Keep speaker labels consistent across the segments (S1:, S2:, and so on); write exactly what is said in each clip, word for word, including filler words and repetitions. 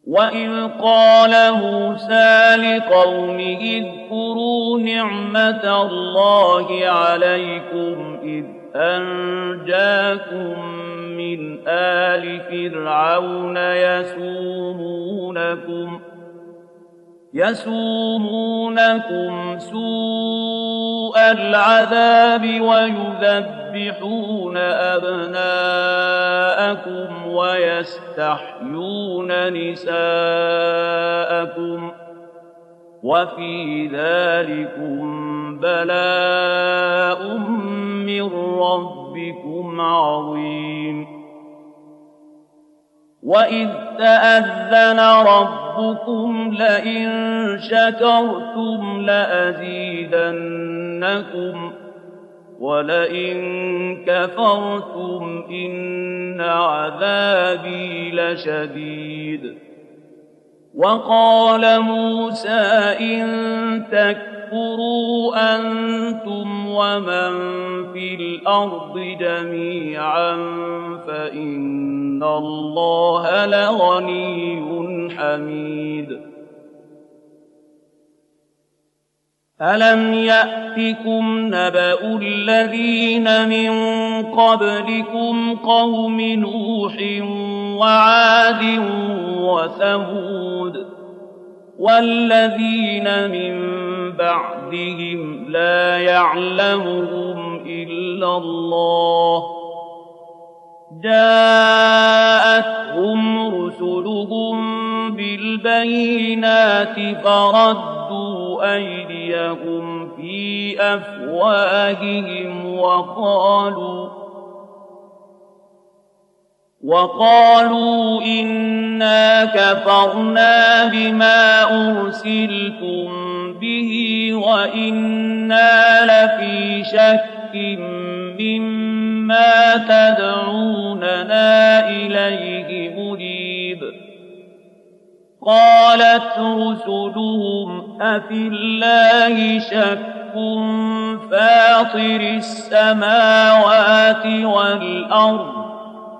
S1: وَإِذْ قَالَ مُوسَىٰ لِقَوْمِهِ اذْكُرُوا نِعْمَةَ اللَّهِ عَلَيْكُمْ إِذْ أَنجَاكُم مِّنْ آلِ فِرْعَوْنَ يَسُومُونَكُمْ يَسُومُونَكُمْ سُوءَ الْعَذَابِ وَيُذَبِّحُونَ أَبْنَاءَكُمْ وَيَسْتَحْيُونَ نِسَاءَكُمْ ۚ وَفِي ذَٰلِكُم بَلَاءٌ مِّن رَّبِّكُمْ عَظِيمٌ. وَإِذْ تَأَذَّنَ رَبُّكُمْ لَئِن شَكَرْتُمْ لَأَزِيدَنَّكُمْ وَلَئِن كَفَرْتُمْ إِنَّ عَذَابِي لَشَدِيدٌ. وَقَالَ مُوسَىٰ إِن تَكْفُرُوا أَنتُمْ وَمَن فِي الْأَرْضِ جَمِيعًا فَإِنَّ اللَّهَ لَغَنِيٌّ حَمِيدٌ. أَلَمْ يَأْتِكُمْ نَبَأُ الَّذِينَ مِن قَبْلِكُمْ قَوْمِ نُوحٍ وَعَادٍ وَثَمُودَ وَالَّذِينَ مِن بَعْدِهِمْ لَا يَعْلَمُهُمْ إِلَّا اللَّهُ جَاءَتْهُمْ رُسُلُهُم بِالْبَيِّنَاتِ فَرَدُّوا أَيْدِيَهُمْ فِي أَفْوَاهِهِمْ وَقَالُوا وَقَالُوا إِنَّا كَفَرْنَا بِمَا أُرْسِلْتُم بِهِ وَإِنَّا لَفِي شَكٍّ مِّمَّا تَدْعُونَنَا إِلَيْهِ مُرِيبٍ. قَالَتْ رُسُلُهُمْ أَفِي اللَّهِ شَكٌّ فَاطِرِ السَّمَاوَاتِ وَالْأَرْضِ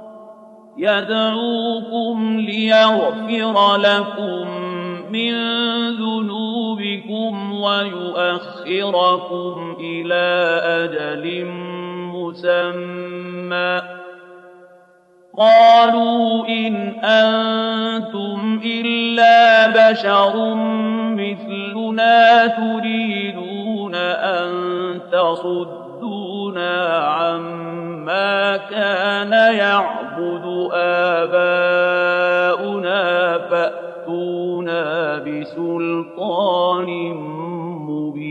S1: يَدْعُوكُمْ لِيَغْفِرَ لَكُم مِّن ذُنُوبِكُمْ وَيُؤَخِّرَكُمْ إِلَىٰ أَجَلٍ مُّسَمًّى ۚ قَالُوا إِنْ أَنتُمْ إِلَّا بَشَرٌ مِّثْلُنَا تُرِيدُونَ أَن تَصُدُّونَا عَمَّا كَانَ يَعْبُدُ آبَاؤُنَا فَأْتُونَا بِسُلْطَانٍ مُّبِينٍ.